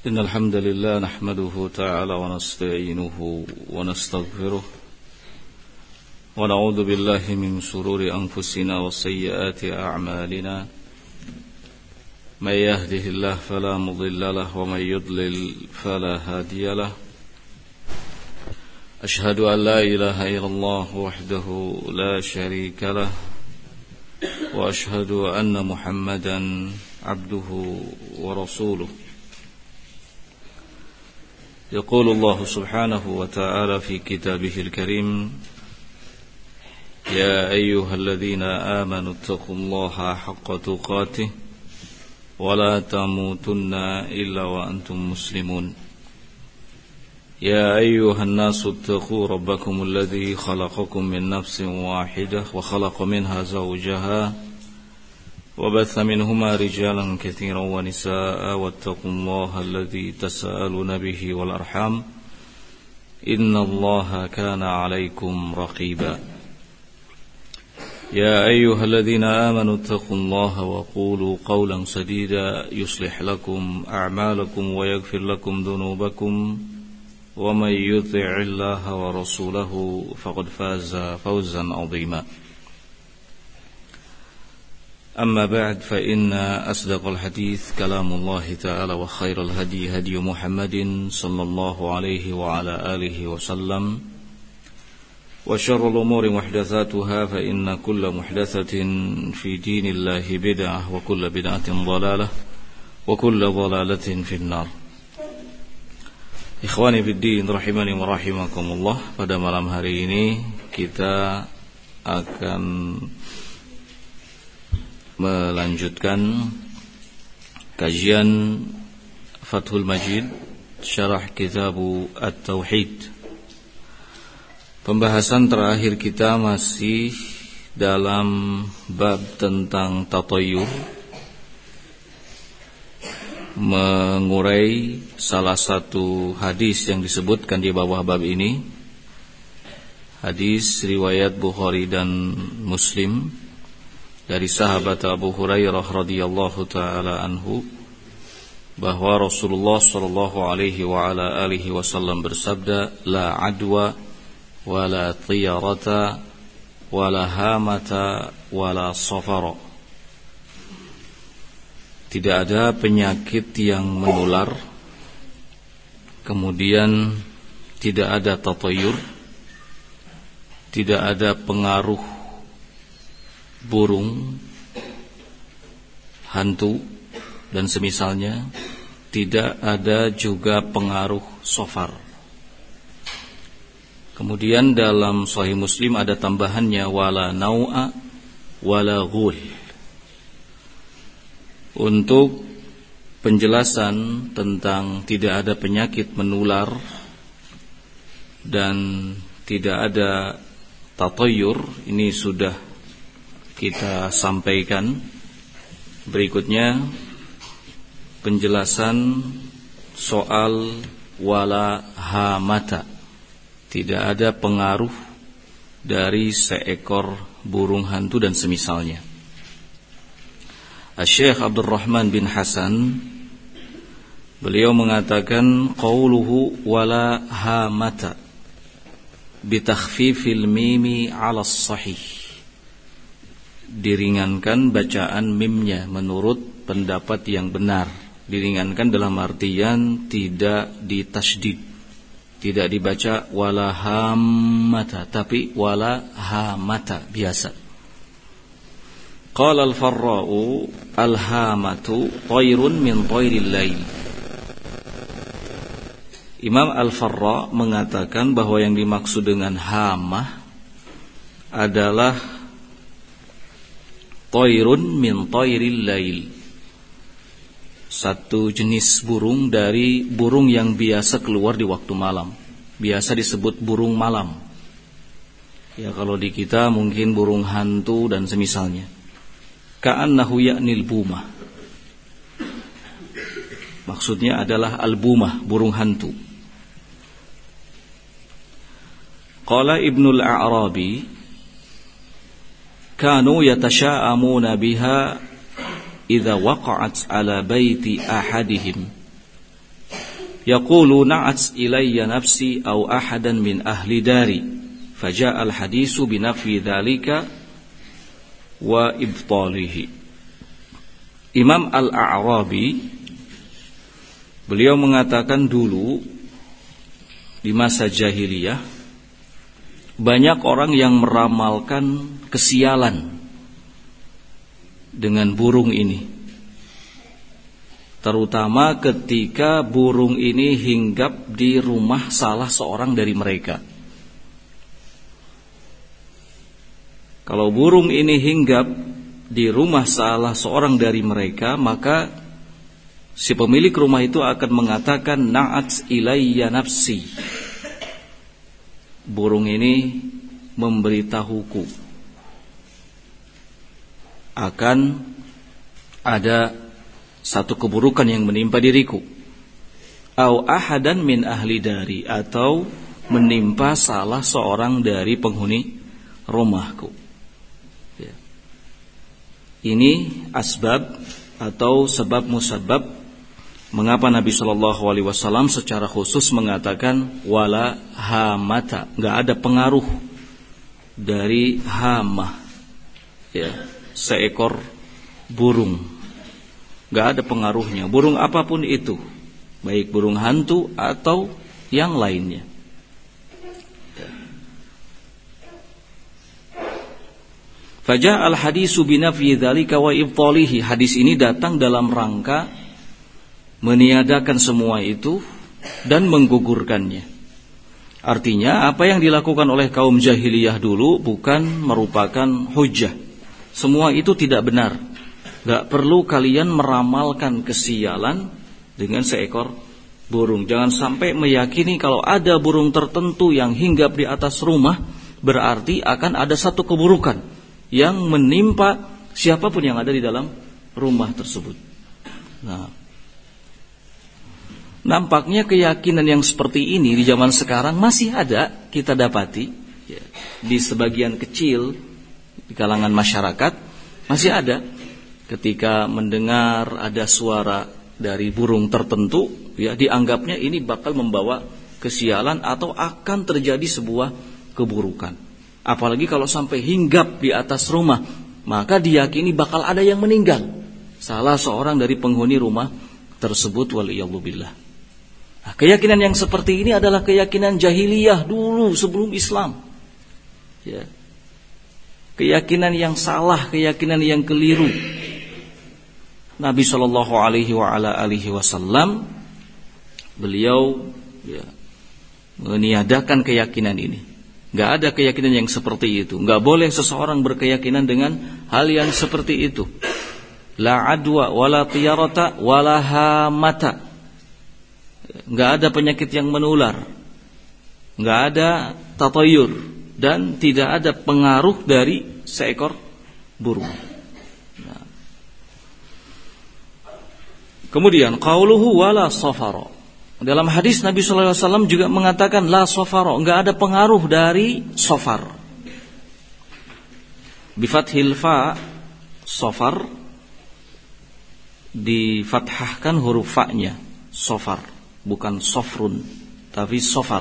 إن الحمد لله نحمده تعالى ونستعينه ونستغفره ونعوذ بالله من شرور أنفسنا وسيئات أعمالنا من يهده الله فلا مضل له ومن يضلل فلا هادي له أشهد أن لا إله إلا الله وحده لا شريك له وأشهد أن محمدا عبده ورسوله يقول الله سبحانه وتعالى في كتابه الكريم يا أيها الذين آمنوا اتقوا الله حق تقاته ولا تموتن إلا وأنتم مسلمون يا أيها الناس اتقوا ربكم الذي خلقكم من نفس واحدة وخلق منها زوجها وبث منهما رجالا كثيرا ونساء واتقوا الله الذي تساءلون به والأرحام إن الله كان عليكم رقيبا يا أيها الذين آمنوا اتقوا الله وقولوا قولا سديدا يصلح لكم أعمالكم ويغفر لكم ذنوبكم ومن يطع الله ورسوله فقد فاز فوزا عظيما أما بعد فإن أصدق الحديث كلام الله تعالى وخير الهدي هدي محمد صلى الله عليه وعلى آله وسلم وشر الأمور محدثاتها فإن كل محدثة في دين الله بدعة وكل بدعة ضلالة وكل ضلالة في النار. Ikhwani fiddin rahimani wa rahimakumullah, pada malam hari ini kita akan melanjutkan kajian Fathul Majid Syarah Kitabu At-Tauhid. Pembahasan terakhir kita masih dalam bab tentang tatayyur, mengurai salah satu hadis yang disebutkan di bawah bab ini, hadis riwayat Bukhari dan Muslim dari sahabat Abu Hurairah radhiyallahu taala anhu, bahwa Rasulullah sallallahu alaihi wa ala alihi wasallam bersabda, la adwa wala tiyarata wala hamata wala safara. Tidak ada penyakit yang menular, kemudian tidak ada tatayyur, tidak ada pengaruh burung, hantu dan semisalnya, tidak ada juga pengaruh safar. Kemudian dalam Sahih Muslim ada tambahannya wala nau'a wala ghul. Untuk penjelasan tentang tidak ada penyakit menular dan tidak ada tatayyur, ini sudah kita sampaikan. Berikutnya penjelasan soal wala hamata, tidak ada pengaruh dari seekor burung hantu dan semisalnya. Syekh Abdul Rahman bin Hasan, beliau mengatakan qauluhu wala hamata bitakhfifil mimi 'ala sahih, diringankan bacaan mimnya menurut pendapat yang benar. Diringankan dalam artian tidak ditasydid, tidak dibaca wala hammata, tapi wala hamata biasa. Qala al-Farra'u al-hamatu tayrun min tayril lail. Imam Al-Farra' mengatakan bahwa yang dimaksud dengan hamah adalah tayrun min tayril lail, satu jenis burung dari burung yang biasa keluar di waktu malam, biasa disebut burung malam. Ya, kalau di kita mungkin burung hantu dan semisalnya. Ka'annahu ya'nil bumah, maksudnya adalah al-bumah, burung hantu. Qala Ibnul A'rabi kanu yatasha'amuna biha idza waqa'at ala baiti ahadihim. yaqulu na'at ilayya nafsi aw ahadan min ahli dari faja'a al-hadisu binafyi dzalika wa ibtalihi. Imam Al-A'rabi beliau mengatakan dulu di masa jahiliyah banyak orang yang meramalkan kesialan dengan burung ini, terutama ketika burung ini hinggap di rumah salah seorang dari mereka. Kalau burung ini hinggap di rumah salah seorang dari mereka, maka si pemilik rumah itu akan mengatakan na'at ilayya nafsi. Burung ini memberitahuku akan ada satu keburukan yang menimpa diriku. Au ahadan min ahli dari, atau menimpa salah seorang dari penghuni rumahku. Ya. Ini asbab atau sebab musabab mengapa Nabi Shallallahu Alaihi Wasallam secara khusus mengatakan wala hamata, nggak ada pengaruh dari hamah, ya, seekor burung, nggak ada pengaruhnya. Burung apapun itu, baik burung hantu atau yang lainnya. Fajaa al-hadisu binafyi dzalika wa ibtalihi. Hadis ini datang dalam rangka meniadakan semua itu dan menggugurkannya. Artinya apa yang dilakukan oleh kaum jahiliyah dulu bukan merupakan hujjah. Semua itu tidak benar. Gak perlu kalian meramalkan kesialan dengan seekor burung. Jangan sampai meyakini kalau ada burung tertentu yang hinggap di atas rumah, berarti akan ada satu keburukan yang menimpa siapapun yang ada di dalam rumah tersebut. Nah, nampaknya keyakinan yang seperti ini di zaman sekarang masih ada kita dapati, ya, di sebagian kecil di kalangan masyarakat masih ada. Ketika mendengar ada suara dari burung tertentu, ya, dianggapnya ini bakal membawa kesialan atau akan terjadi sebuah keburukan. Apalagi kalau sampai hinggap di atas rumah, maka diyakini bakal ada yang meninggal, salah seorang dari penghuni rumah tersebut, waliyadzubillah. Nah, keyakinan yang seperti ini adalah keyakinan jahiliyah dulu sebelum Islam, ya. Keyakinan yang salah, keyakinan yang keliru. Nabi Shallallahu Alaihi Wasallam beliau, ya, meniadakan keyakinan ini. Gak ada keyakinan yang seperti itu. Gak boleh seseorang berkeyakinan dengan hal yang seperti itu. La adwa wala tiyarata wala hamata. Gak ada penyakit yang menular, gak ada tatayur, dan tidak ada pengaruh dari seekor burung. Nah. Kemudian qauluhu wala safara. Dalam hadis Nabi sallallahu alaihi wasallam juga mengatakan la safara, enggak ada pengaruh dari safar. Bi fathil fa, safar, difathahkan huruf fa-nya, safar, bukan safrun, tapi safar.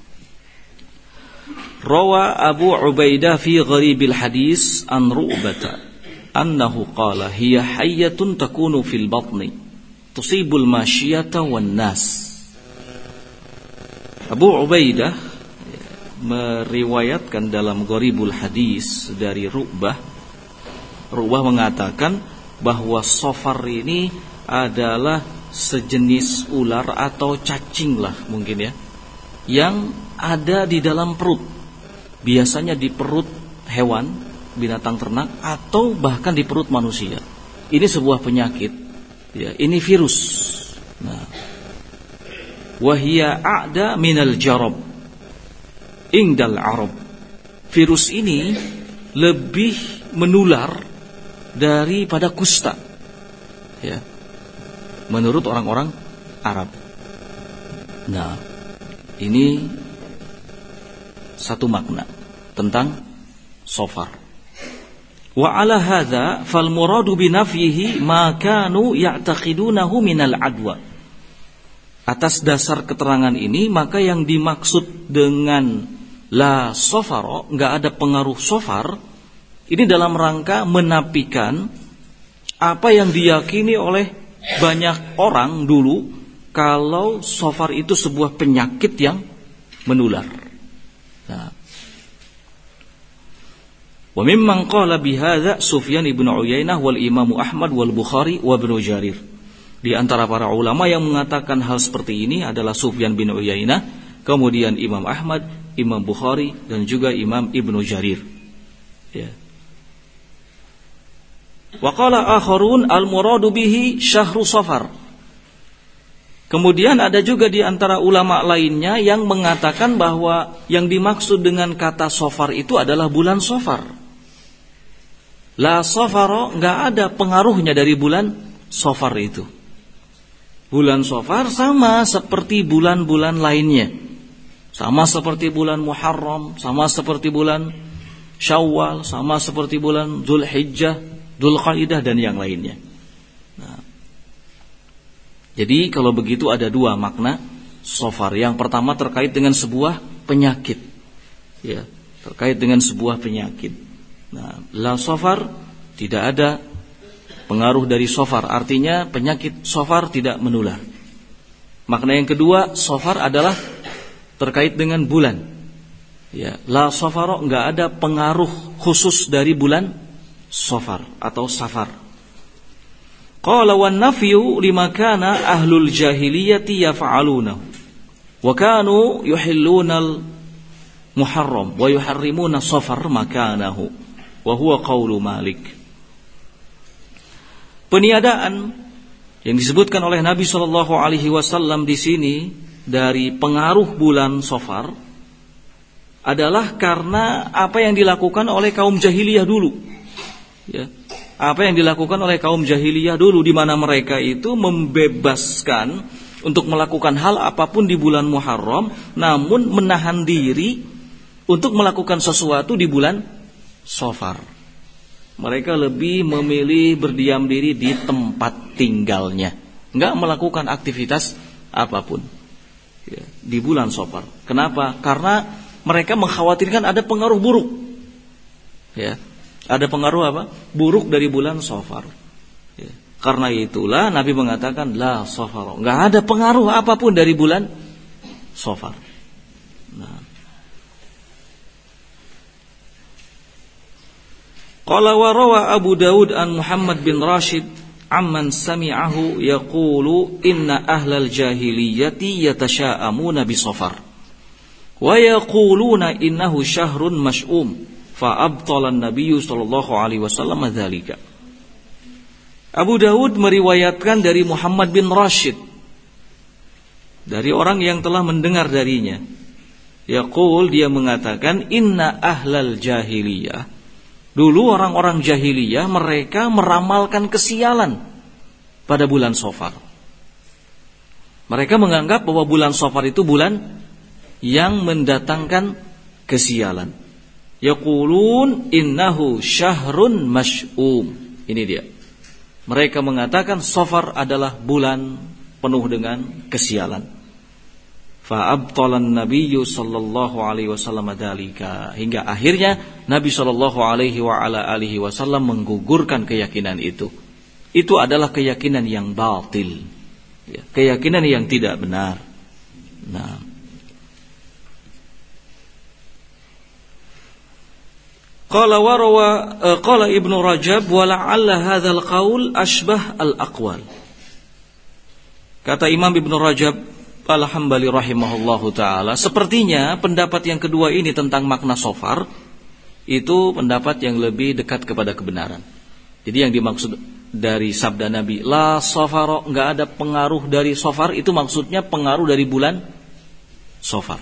Rawa Abu Ubaidah fi gharibil hadis an Ru'bata annahu qala hiya hayyatun takunu fil batni tusibul masyiyata wan nas. Abu Ubaidah meriwayatkan dalam Gharibul Hadis dari Ru'bah. Ru'bah mengatakan bahwa safar ini adalah sejenis ular atau cacing lah mungkin, ya, yang ada di dalam perut. Biasanya di perut hewan, binatang ternak, atau bahkan di perut manusia. Ini sebuah penyakit, ya, ini virus. Nah, wahia a'da minal jarab indal arab. Virus ini lebih menular daripada kusta, ya, menurut orang-orang Arab. Nah, ini satu makna tentang safar. Wa ala hadza fal muradu bi nafyihi ma kanu ya'taqidunahu minal adwa. Atas dasar keterangan ini, maka yang dimaksud dengan la safara, enggak ada pengaruh safar, ini dalam rangka menafikan apa yang diyakini oleh banyak orang dulu, kalau safar itu sebuah penyakit yang menular. Nah, wa mimman qala bihadza Sufyan ibn Uyainah wal Imam Ahmad wal Bukhari wa Ibnu Jarir. Di antara para ulama yang mengatakan hal seperti ini adalah Sufyan bin Uyainah, kemudian Imam Ahmad, Imam Bukhari, dan juga Imam Ibnu Jarir. Ya. Wa qala akharun al-muradu bihi syahru safar. Kemudian ada juga di antara ulama lainnya yang mengatakan bahwa yang dimaksud dengan kata safar itu adalah bulan safar. La safara, enggak ada pengaruhnya dari bulan safar itu. Bulan safar sama seperti bulan-bulan lainnya. Sama seperti bulan Muharram, sama seperti bulan Syawal, sama seperti bulan Dzulhijjah, Dzulqa'dah, dan yang lainnya. Nah, jadi kalau begitu ada dua makna safar. Yang pertama terkait dengan sebuah penyakit. Ya, terkait dengan sebuah penyakit. Nah, la safar, tidak ada pengaruh dari safar, artinya penyakit safar tidak menular. Makna yang kedua, safar adalah terkait dengan bulan. Ya, la safara, enggak ada pengaruh khusus dari bulan safar atau safar. Qala wan nafyu lima kana ahlul jahiliyati yaf'alunahu wa kanu yuhillunal muharram wa yuharrimuna safar makanahu wa huwa qaulu Malik. Peniadaan yang disebutkan oleh Nabi SAW di sini dari pengaruh bulan Safar adalah karena apa yang dilakukan oleh kaum jahiliyah dulu. Ya, apa yang dilakukan oleh kaum jahiliyah dulu, di mana mereka itu membebaskan untuk melakukan hal apapun di bulan Muharram, namun menahan diri untuk melakukan sesuatu di bulan Safar. Mereka lebih memilih berdiam diri di tempat tinggalnya, enggak melakukan aktivitas apapun ya, di bulan Safar. Kenapa? Karena mereka mengkhawatirkan ada pengaruh buruk. Ya, ada pengaruh apa? Buruk dari bulan Safar. Ya, karena itulah Nabi mengatakan la safar, enggak ada pengaruh apapun dari bulan Safar. Nah, qala wa rawa Abu Dawud an Muhammad bin Rashid amman sami'ahu yaqulu inna ahlal jahiliyati yatasha'amuna bi safar wa yaquluna innahu syahrun mash'um fa abtala an-nabiy sallallahu alaihi wasallam dzalika. Abu Dawud meriwayatkan dari Muhammad bin Rashid, dari orang yang telah mendengar darinya. Yaqul, dia mengatakan inna ahlal jahiliyah, dulu orang-orang jahiliyah mereka meramalkan kesialan pada bulan Safar. Mereka menganggap bahwa bulan Safar itu bulan yang mendatangkan kesialan. Yaqulun innahu syahrun mash'um. Ini dia. Mereka mengatakan Safar adalah bulan penuh dengan kesialan. Fa'abtalan nabiyyu sallallahu alaihi wasallam dzalika, hingga akhirnya Nabi sallallahu alaihi wa ala alihi wasallam menggugurkan keyakinan itu. Itu adalah keyakinan yang batil, ya, keyakinan yang tidak benar. Nah, qala warawa qala Ibnu Rajab wa la'alla hadzal qaul ashbah al-aqwal. Kata Imam Ibnu Rajab Al-Hambali rahimahullahu ta'ala, sepertinya pendapat yang kedua ini tentang makna safar itu pendapat yang lebih dekat kepada kebenaran. Jadi yang dimaksud dari sabda Nabi la safara, enggak ada pengaruh dari safar, itu maksudnya pengaruh dari bulan Safar.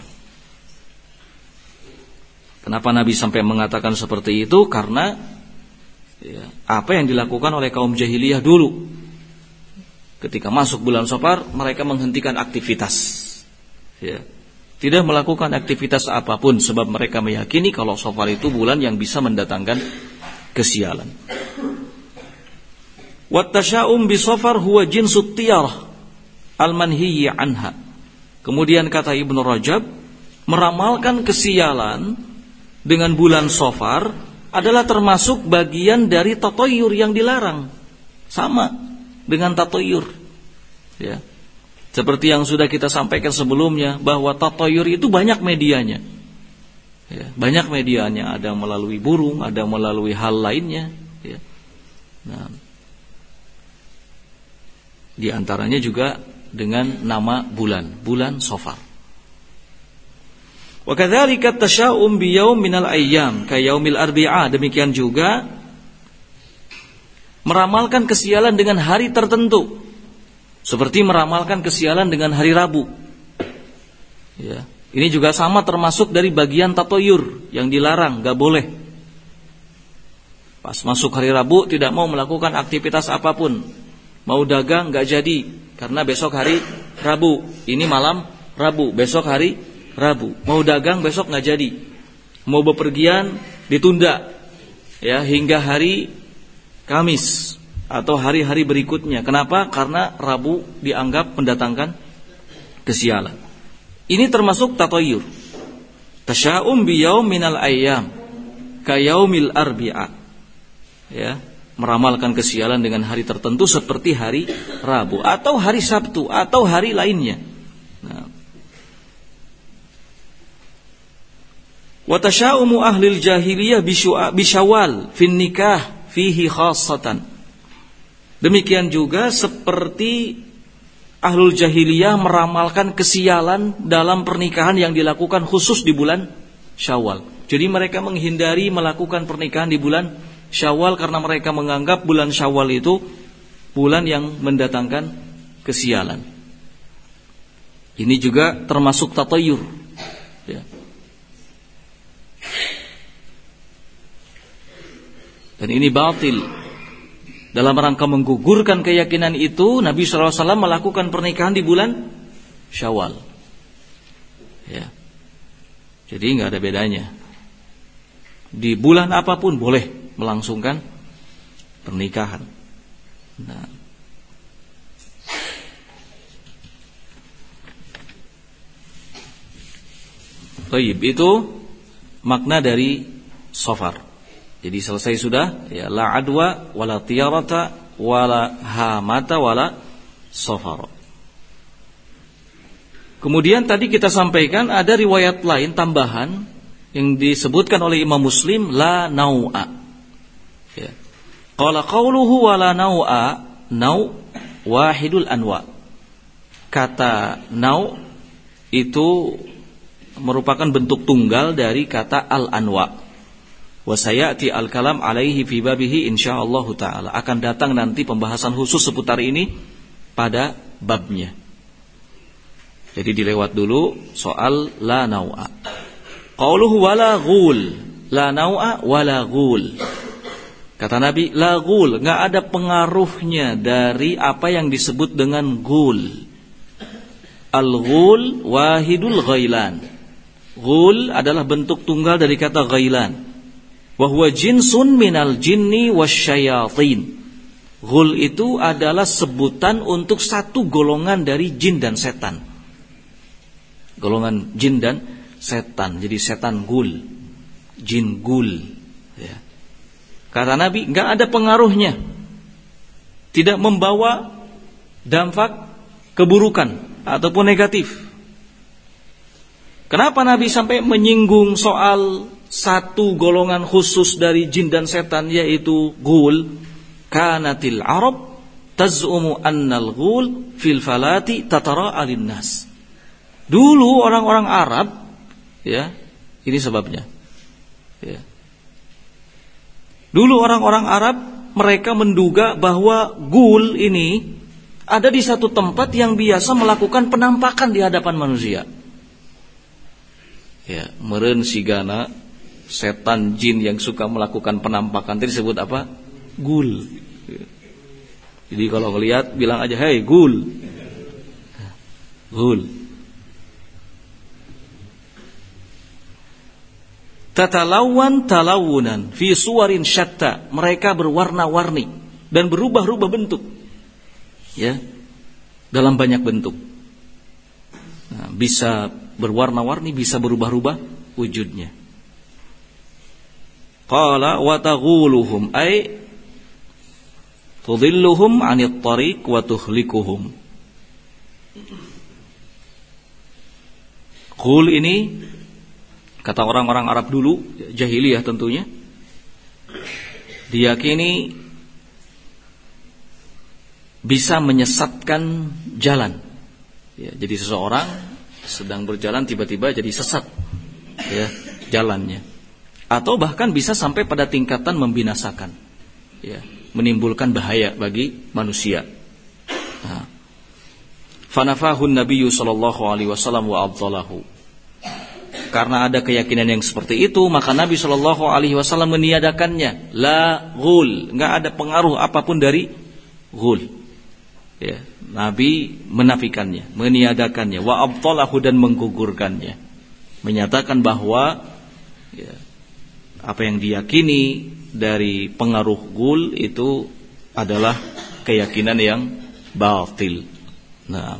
Kenapa Nabi sampai mengatakan seperti itu? Karena ya, apa yang dilakukan oleh kaum jahiliyah dulu. Ketika masuk bulan Safar, mereka menghentikan aktivitas, ya, tidak melakukan aktivitas apapun, sebab mereka meyakini kalau Safar itu bulan yang bisa mendatangkan kesialan. Wat tasya'um bi Safar huwa jinsut tiyarah. al-manhiyyi anha. Kemudian kata Ibnu Rajab, meramalkan kesialan dengan bulan Safar adalah termasuk bagian dari tatoyur yang dilarang. Sama dengan tatoyur. Ya. Seperti yang sudah kita sampaikan sebelumnya, bahwa tatoyur itu banyak medianya. Ya, banyak medianya, ada melalui burung, ada melalui hal lainnya. Ya. Nah, di antaranya juga dengan nama bulan Safar. Wa kadzalika tasya'um bi yaum minal ayyam ka yaumil arbi'a. Demikian juga meramalkan kesialan dengan hari tertentu, seperti meramalkan kesialan dengan hari Rabu. Ya, ini juga sama termasuk dari bagian tatoyur yang dilarang, gak boleh. Pas masuk hari Rabu tidak mau melakukan aktivitas apapun, mau dagang gak jadi karena besok hari Rabu, ini malam Rabu, besok hari Rabu. Mau dagang besok gak jadi, mau bepergian ditunda ya hingga hari Kamis atau hari-hari berikutnya. Kenapa? Karena Rabu dianggap mendatangkan kesialan. Ini termasuk tatoyur. Tasya'um bi yaum minal ayyam ka yaumil arbi'a. Ya, meramalkan kesialan dengan hari tertentu seperti hari Rabu atau hari Sabtu atau hari lainnya. Nah. Wa tasya'umu ahlil jahiliyah bi Syawal fin nikah fihi khassatan. Demikian juga seperti ahlul jahiliyah meramalkan kesialan dalam pernikahan yang dilakukan khusus di bulan Syawal. Jadi mereka menghindari melakukan pernikahan di bulan Syawal karena mereka menganggap bulan Syawal itu bulan yang mendatangkan kesialan. Ini juga termasuk tatayyur. Ya. Dan ini batil. Dalam rangka menggugurkan keyakinan itu, Nabi SAW melakukan pernikahan di bulan Syawal. Ya. Jadi nggak ada bedanya. Di bulan apapun boleh melangsungkan pernikahan. Nah. Baik, itu makna dari Safar. Jadi selesai sudah, ya, la adwa wala tiyarata wala hamata wala safar. Kemudian tadi kita sampaikan ada riwayat lain tambahan yang disebutkan oleh Imam Muslim, la nau'a. Ya. Qala qauluhu wala nau'a, nau wahidul anwa. Kata nau itu merupakan bentuk tunggal dari kata al-anwa. Wa sayati al-kalam alaihi fi babihi insyaallah taala. Akan datang nanti pembahasan khusus seputar ini pada babnya. Jadi dilewat dulu soal la nau'a. Qauluhu wala ghul, la nau'a wala ghul. Kata Nabi, la ghul, enggak ada pengaruhnya dari apa yang disebut dengan ghul. Al-ghul wahidul ghailan. Ghul adalah bentuk tunggal dari kata ghailan. Wa huwa jinsun minal jinni wasyayatin. Ghul itu adalah sebutan untuk satu golongan dari jin dan setan. Golongan jin dan setan. Jadi setan ghul, jin ghul. Ya. Kata Nabi, enggak ada pengaruhnya. Tidak membawa dampak keburukan ataupun negatif. Kenapa Nabi sampai menyinggung soal satu golongan khusus dari jin dan setan, yaitu ghul? Kanatil Arab taz'umu annal ghul fil falati tatara'a linnas. Dulu orang-orang Arab, ya, ini sebabnya. Ya. Dulu orang-orang Arab mereka menduga bahwa ghul ini ada di satu tempat yang biasa melakukan penampakan di hadapan manusia. Ya, meureun sigana setan jin yang suka melakukan penampakan itu disebut apa? Ghul. Jadi kalau ngelihat bilang aja, "Hei, ghul." Ghul. Tatalawan talawunan fi suwarin syatta. Mereka berwarna-warni dan berubah-ubah bentuk. Ya. dalam banyak bentuk. Nah, bisa berwarna-warni, bisa berubah-ubah wujudnya. Qala wa taghuluhum ay tudhilluhum 'anit tariq wa tuhlikuhum. Ghul ini kata orang-orang Arab dulu, jahiliyah tentunya, diyakini bisa menyesatkan jalan. Ya, jadi seseorang sedang berjalan tiba-tiba jadi sesat, ya, jalannya. Atau bahkan bisa sampai pada tingkatan membinasakan, ya, menimbulkan bahaya bagi manusia. Nah, fanafahun Nabiyyu sallallahu alaihi wasallam wa abdalahu. Karena ada keyakinan yang seperti itu, maka Nabi sallallahu alaihi wasallam meniadakannya. La ghul, enggak ada pengaruh apapun dari ghul. Ya, Nabi menafikannya, meniadakannya, wa abtalahu, dan menggugurkannya. Menyatakan bahwa ya, apa yang diyakini dari pengaruh ghul itu adalah keyakinan yang batil. Nah,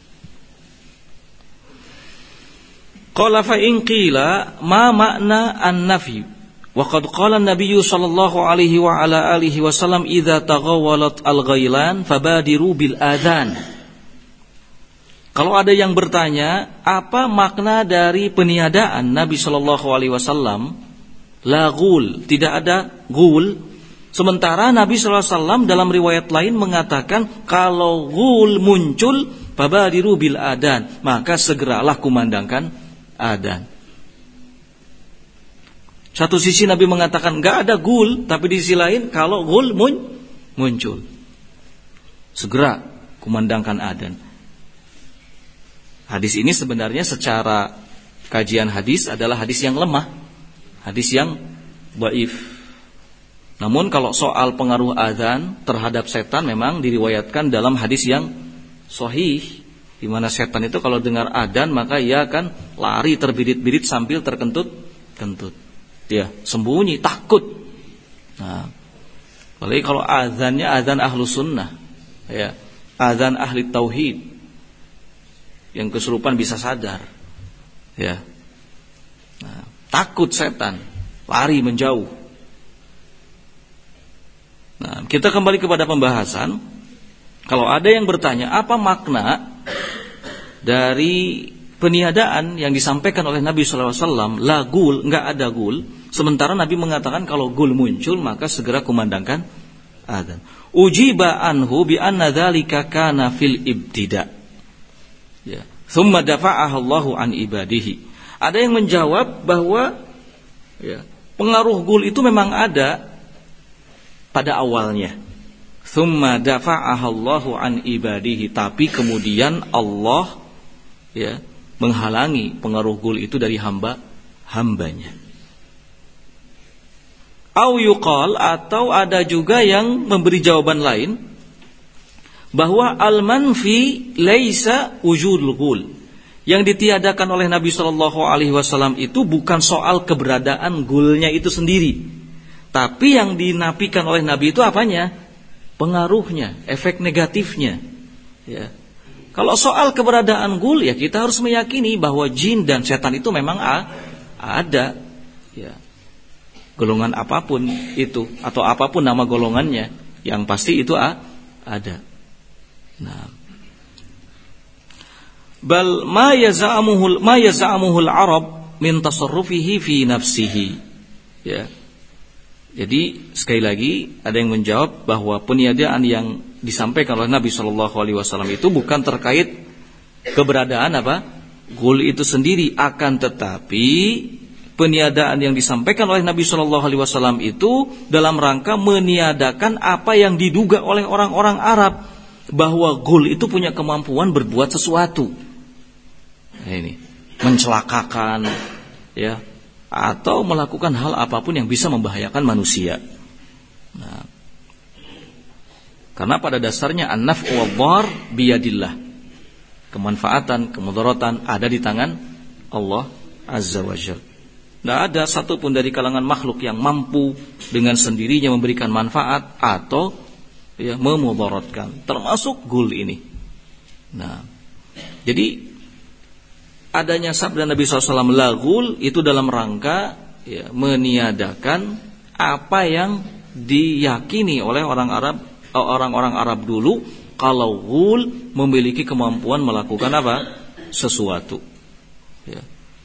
qala fa in qila ma makna an-nafi wa qad qala an-nabiy sallallahu alaihi wa ala alihi wasallam idza taghawalat al-ghailan fabadiru bil adhan. Kalau ada yang bertanya, apa makna dari peniadaan Nabi sallallahu alaihi wasallam la ghul, tidak ada ghul, sementara Nabi sallallahu alaihi wasallam dalam riwayat lain mengatakan kalau ghul muncul fabadiru bil adhan, maka segeralah kumandangkan adzan. Satu sisi Nabi mengatakan enggak ada ghul, tapi di sisi lain kalau ghul muncul, segera kumandangkan adzan. Hadis ini sebenarnya secara kajian hadis adalah hadis yang lemah, hadis yang dhaif. Namun kalau soal pengaruh adzan terhadap setan memang diriwayatkan dalam hadis yang sahih, di mana setan itu kalau dengar adzan maka ia akan lari terbirit-birit sambil terkentut-kentut. Ya, sembunyi, takut. Nah, apalagi kalau adzannya adzan ahlu sunnah, ya, adzan ahli tauhid, yang kesurupan bisa sadar, ya. Nah, takut setan, lari menjauh. Nah, kita kembali kepada pembahasan. Kalau ada yang bertanya apa makna dari peniadaan yang disampaikan oleh Nabi sallallahu alaihi wasallam, la ghul, enggak ada ghul, sementara Nabi mengatakan kalau ghul muncul maka segera kumandangkan adzan. Ujiba anhu bi anna dzalika kana fil ibtida. Ya, thumma dafa'aha Allahu an ibadihi. Ada yang menjawab bahwa ya, pengaruh ghul itu memang ada pada awalnya. Thumma dafa'aha Allahu an ibadihi, tapi kemudian Allah ya menghalangi pengaruh ghul itu dari hambanya. Au yuqal, atau ada juga yang memberi jawaban lain bahwa al-manfi laisa wujudul ghul. Yang ditiadakan oleh Nabi sallallahu alaihi wasallam itu bukan soal keberadaan ghulnya itu sendiri, tapi yang dinafikan oleh Nabi itu apanya? Pengaruhnya, efek negatifnya. Ya. Kalau soal keberadaan ghul ya kita harus meyakini bahwa jin dan setan itu memang ada. Ya. Golongan apapun itu atau apapun nama golongannya, yang pasti itu ada. Nah, bal ma yaz'amuhu al-arab min tasarrufihi fi nafsihi. Ya. Jadi sekali lagi ada yang menjawab bahwa peniadaan yang disampaikan oleh Nabi sallallahu alaihi wasallam itu bukan terkait keberadaan ghul itu sendiri, akan tetapi peniadaan yang disampaikan oleh Nabi sallallahu alaihi wasallam itu dalam rangka meniadakan apa yang diduga oleh orang-orang Arab, bahwa ghul itu punya kemampuan berbuat sesuatu. Nah, ini mencelakakan, ya, atau melakukan hal apapun yang bisa membahayakan manusia. Nah, karena pada dasarnya an-naf'u wad-dhar biyadillah. Kemanfaatan, kemudaratan ada di tangan Allah Azza wa Jalla. Tidak ada satupun dari kalangan makhluk yang mampu dengan sendirinya memberikan manfaat atau ya memudaratkan, termasuk ghul ini. Nah, jadi adanya sabda Nabi SAW la ghul itu dalam rangka ya, meniadakan apa yang diyakini oleh orang-orang Arab dulu kalau ghul memiliki kemampuan melakukan apa? Sesuatu. Ya.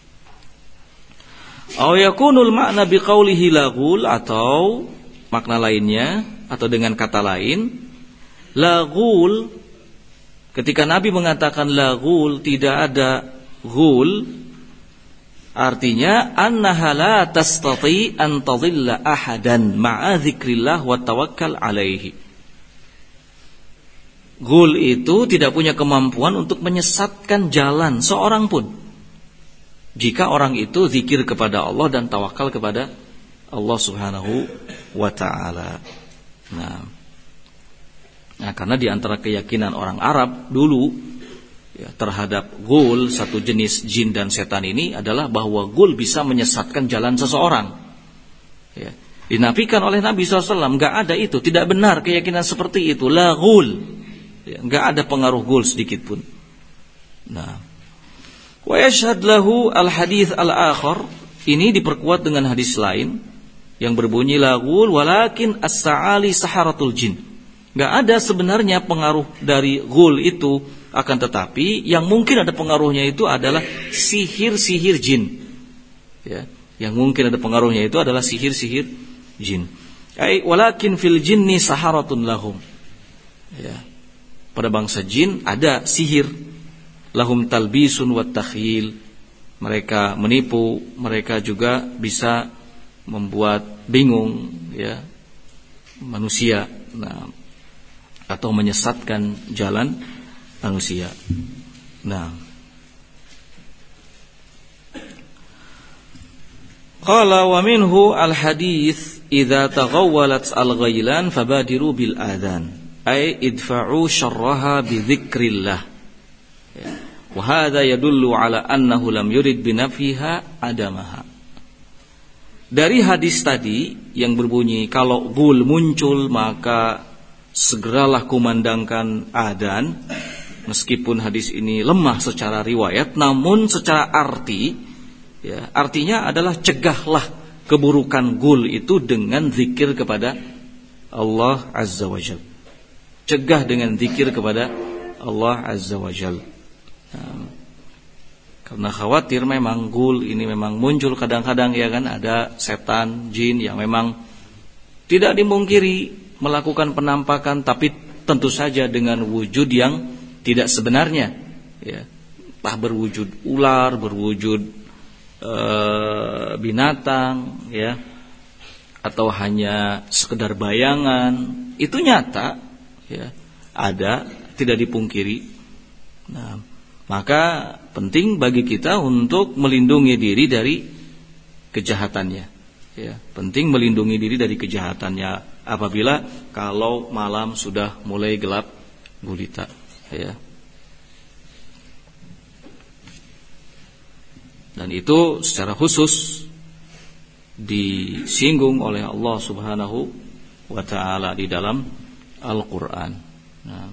Aw yakunul makna biqaulihi la ghul, atau makna lainnya atau dengan kata lain la ghul, ketika Nabi mengatakan la ghul, tidak ada ghul, artinya annaha la tastati an tadhilla ahadan ma'a dzikrillah wa tawakkal alaihi. Ghul itu tidak punya kemampuan untuk menyesatkan jalan seorang pun jika orang itu zikir kepada Allah dan tawakal kepada Allah Subhanahu wa ta'ala. Nah, karena di antara keyakinan orang Arab dulu ya, terhadap ghul, satu jenis jin dan setan ini adalah bahwa ghul bisa menyesatkan jalan seseorang. Ya, dinafikan oleh Nabi SAW, enggak ada itu, tidak benar keyakinan seperti itu, la ghul. Ya, enggak ada pengaruh ghul sedikit pun. Nah, wa yashhad lahu al-hadits al-akhar, ini diperkuat dengan hadis lain yang berbunyi la ghul walakin as-sa'ali saharatul jin. Enggak ada sebenarnya pengaruh dari ghul itu, akan tetapi yang mungkin ada pengaruhnya itu adalah sihir-sihir jin. Ya, yang mungkin ada pengaruhnya itu adalah sihir-sihir jin. Ai walakin fil jinni saharatun lahum. Ya. Pada bangsa jin ada sihir, lahum talbisun wat takhyil. Mereka menipu, mereka juga bisa membuat bingung ya manusia, nah, atau menyesatkan jalan manusia. Nah, qala wa minhu al-hadits idza taghawwalat al-ghailan fabadiru bil adhan ay idfa'u syarraha bi dzikrillah. Wa hadha yadullu ala annahu lam yurid bi nafiha adamaha. Dari hadis tadi yang berbunyi kalau ghul muncul maka segeralah kumandangkan adzan, meskipun hadis ini lemah secara riwayat namun secara arti ya, artinya adalah cegahlah keburukan ghul itu dengan zikir kepada Allah Azza wa Jalla. Cegah dengan zikir kepada Allah Azza wa Jalla. Karena khawatir memang ghul ini memang muncul kadang-kadang ya kan, ada setan, jin yang memang tidak dimungkiri melakukan penampakan, tapi tentu saja dengan wujud yang tidak sebenarnya ya. Entah berwujud ular, berwujud binatang ya, atau hanya sekedar bayangan, itu nyata ya, ada, tidak dipungkiri. Nah, maka penting bagi kita untuk melindungi diri dari kejahatannya ya. Penting melindungi diri dari kejahatannya apabila kalau malam sudah mulai gelap gulita ya. Dan itu secara khusus disinggung oleh Allah Subhanahu wa ta'ala di dalam Al-Quran. Nah,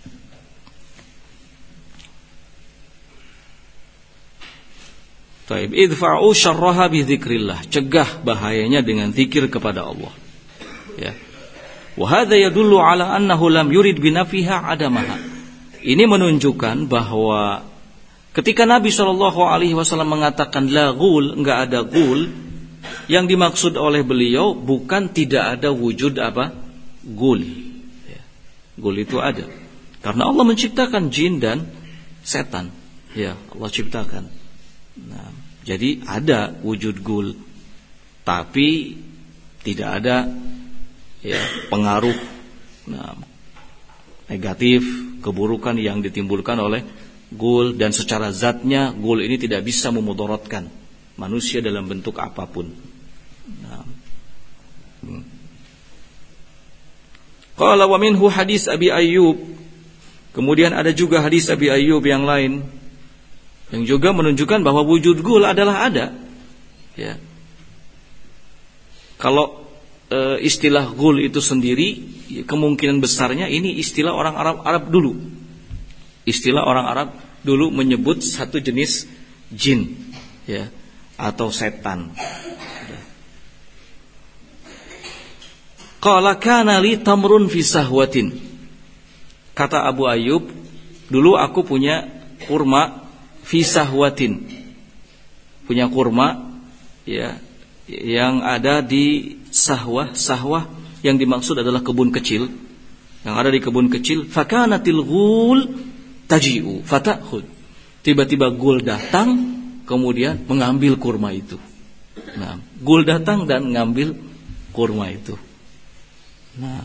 taib idfa'u syarraha bi dzikrillah, cegah bahayanya dengan zikir kepada Allah. Ya. Wa hadza yadullu ala annahu lam yurid bi nafiha adamaha. Ini menunjukkan bahwa ketika Nabi SAW mengatakan la ghul, enggak ada ghul, yang dimaksud oleh beliau bukan tidak ada wujud apa? Ghul. Ya. Ghul itu ada. Karena Allah menciptakan jin dan setan. Ya, Allah ciptakan. Nah, jadi ada wujud ghul, tapi tidak ada ya pengaruh negatif, keburukan yang ditimbulkan oleh ghul, dan secara zatnya ghul ini tidak bisa memudaratkan manusia dalam bentuk apapun. Qala wa minhu hadis Abi Ayyub. Kemudian ada juga hadis Abi Ayyub yang lain yang juga menunjukkan bahwa wujud ghul adalah ada. Ya. Kalau istilah ghul itu sendiri, kemungkinan besarnya ini istilah orang Arab dulu. Istilah orang Arab dulu menyebut satu jenis jin, ya, atau setan. Qala kana li tamrun fi sahwatin. Kata Abu Ayyub, dulu aku punya kurma fi sahwatin. Punya kurma, ya, yang ada di sahwah. Sahwah yang dimaksud adalah kebun kecil. Yang ada di kebun kecil, fakanatil ghul taji'u fatakhud. Tiba-tiba ghul datang, kemudian mengambil kurma itu. Nah, ghul datang dan mengambil kurma itu. Nah,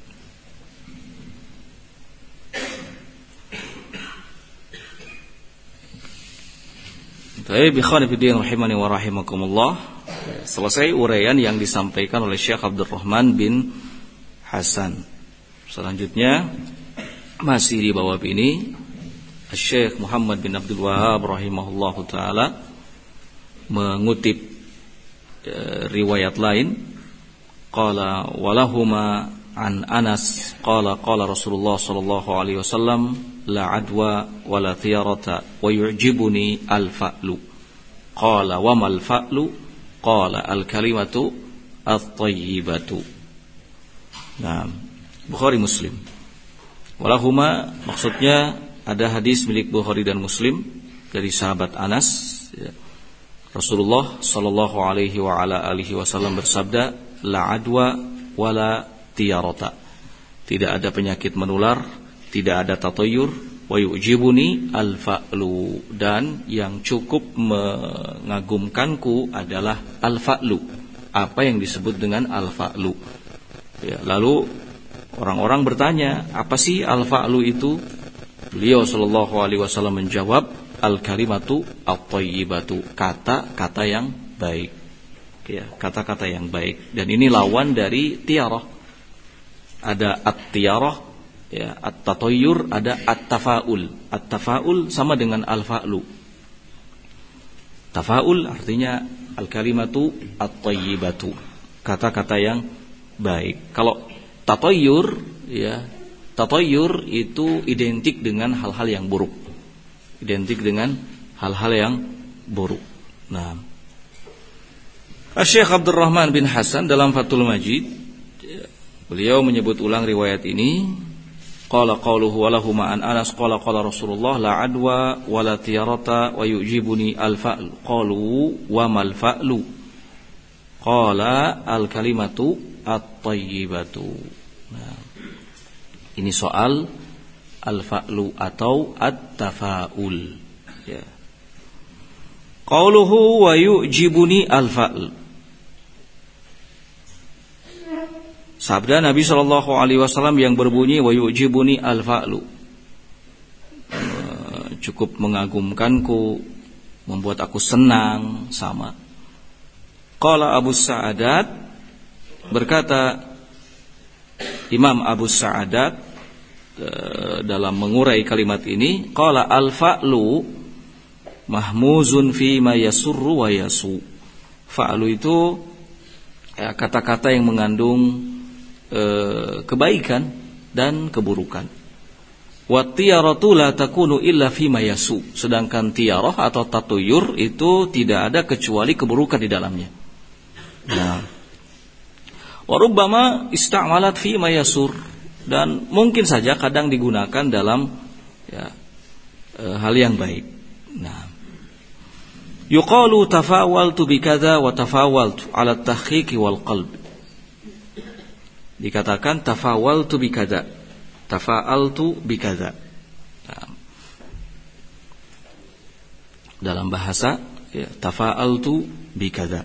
Baik, ikhwan fillah rahimani wa rahimakumullah. Selesai uraian yang disampaikan oleh Syekh Abdurrahman bin Hasan. Selanjutnya masih di bawah ini Syekh Muhammad bin Abdul Wahhab rahimahullahu taala mengutip riwayat lain. Qala walahuma an Anas qala qala Rasulullah sallallahu alaihi wasallam la adwa wala thiyarata wa yu'jibuni al-fa'lu. Qala wa mal fa'lu? Qala al-kalimatu at-tayyibatu. Nah, Bukhari Muslim. Walahuma maksudnya ada hadis milik Bukhari dan Muslim dari sahabat Anas, ya. Rasulullah sallallahu alaihi wa ala alihi wasallam bersabda, la adwa wala tiyarata. Tidak ada penyakit menular, tidak ada tatoyur, wa yu'jibuni al-fa'lu, dan yang cukup mengagumkanku adalah al-fa'lu. Apa yang disebut dengan al-fa'lu? Ya, lalu orang-orang bertanya, apa sih al-fa'lu itu? Beliau sallallahu alaihi wasallam menjawab, al-kalimatu at-tayyibatu, kata-kata yang baik. Ya, kata-kata yang baik. Dan ini lawan dari tiarah. Ada at-tiarah, ya, at-tatayyur, ada at-tafaul. At-tafaul sama dengan al-fa'lu. Tafaul artinya al-kalimatu at-tayyibatu, kata-kata yang baik. Kalau tatayyur, ya, tatayyur itu identik dengan hal-hal yang buruk. Identik dengan hal-hal yang buruk. Nah, Syekh Abdurrahman bin Hasan dalam Fathul Majid, beliau menyebut ulang riwayat ini. Qala qauluhu walahuma an Anas qala qala Rasulullah la adwa wala tiyarata wa yujibuni al-fa'l. Qalu wa mal fa'lu? Qala al-kalimatu at-tayyibatu. Nah, ini soal al-fa'lu atau at-tafaul, ya. Qauluhu wa yujibuni al-fa'l. Sabda Nabi sallallahu alaihi wasallam yang berbunyi wa yujibuni al-fa'lu, cukup mengagumkanku, membuat aku senang, sama. Qala Abu Sa'adat, berkata Imam Abu Sa'adat dalam mengurai kalimat ini, qala al-fa'lu mahmuzun fi ma yasurru wa yasu. Fa'lu itu kata-kata yang mengandung kebaikan dan keburukan. Wa tiyaratu la takunu illa fi ma yasu. Sedangkan tiyarah atau tatuyur itu tidak ada kecuali keburukan di dalamnya. Nah, wa rubbama ista'malat fi ma yasur, dan mungkin saja kadang digunakan dalam, ya, hal yang baik. Nah, yuqalu tafawaltu bikadza wa tafawaltu ala at-tahqiqi wal qalb. Dikatakan tafawaltu bikadza, tafa'altu bikadza. Nah, dalam bahasa, ya, tafa'altu bikadza.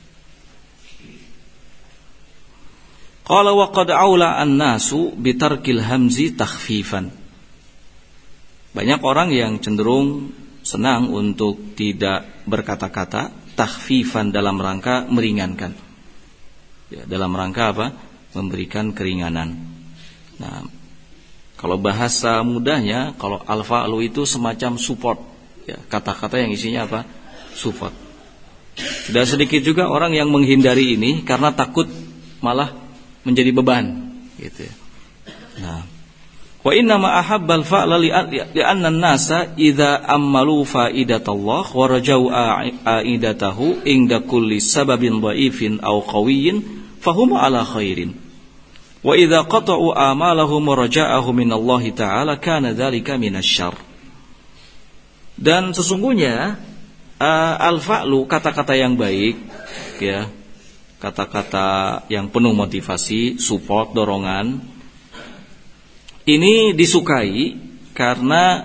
Qala wa qad aula an-nasu bitarkil hamzi takhfifan. Banyak orang yang cenderung senang untuk tidak berkata-kata, takhfifan dalam rangka meringankan. Ya, dalam rangka apa? Memberikan keringanan. Nah, kalau bahasa mudahnya, kalau al-fa'lu itu semacam support, ya, kata-kata yang isinya apa? Support. Tidak sedikit juga orang yang menghindari ini karena takut malah menjadi beban, gitu ya. Nah, Wa inna ma ahabbal fa'la li'anna an-nasa idza ammalu fa'idatallah wa rajau a'idatahu inda kulli sababin dha'ifin aw qawiyyin fahum ala khairin. Wa idza qata'u amalahum wa raja'ahum min Allah ta'ala kana dzalika minasyarr. Dan sesungguhnya al-fa'lu, kata-kata yang baik, ya, kata-kata yang penuh motivasi, support, dorongan, ini disukai karena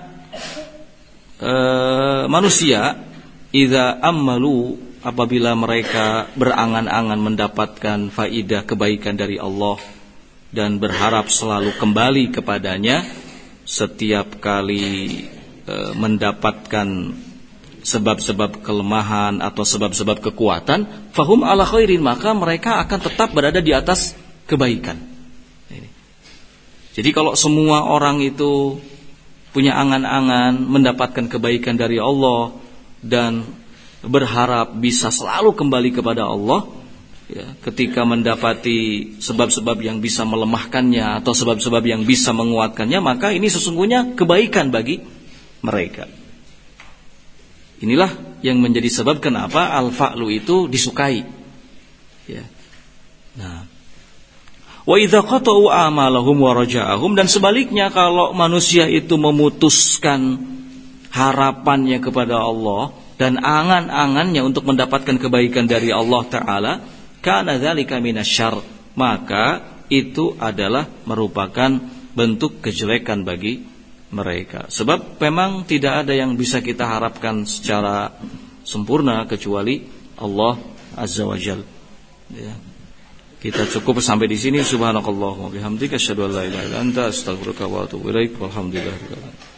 manusia idza ammalu, apabila mereka berangan-angan mendapatkan faidah kebaikan dari Allah dan berharap selalu kembali kepadanya setiap kali mendapatkan sebab-sebab kelemahan atau sebab-sebab kekuatan, fahum ala khairin, maka mereka akan tetap berada di atas kebaikan. Jadi kalau semua orang itu punya angan-angan mendapatkan kebaikan dari Allah dan berharap bisa selalu kembali kepada Allah, ya, ketika mendapati sebab-sebab yang bisa melemahkannya atau sebab-sebab yang bisa menguatkannya, maka ini sesungguhnya kebaikan bagi mereka. Inilah yang menjadi sebab kenapa al-fa'lu itu disukai. Ya. Nah, wa idza qata'u amalahum wa raja'ahum, dan sebaliknya kalau manusia itu memutuskan harapannya kepada Allah dan angan-angannya untuk mendapatkan kebaikan dari Allah Ta'ala, kana dzalika minasyarr, maka itu adalah merupakan bentuk kejelekan bagi mereka. Sebab memang tidak ada yang bisa kita harapkan secara sempurna kecuali Allah Azza wa Jalla. Ya. Kita cukup sampai di sini. Subhanakallahumma bihamdika asyhadu an la ilaha illa anta astaghfiruka wa atubu ilaik. Walhamdulillah.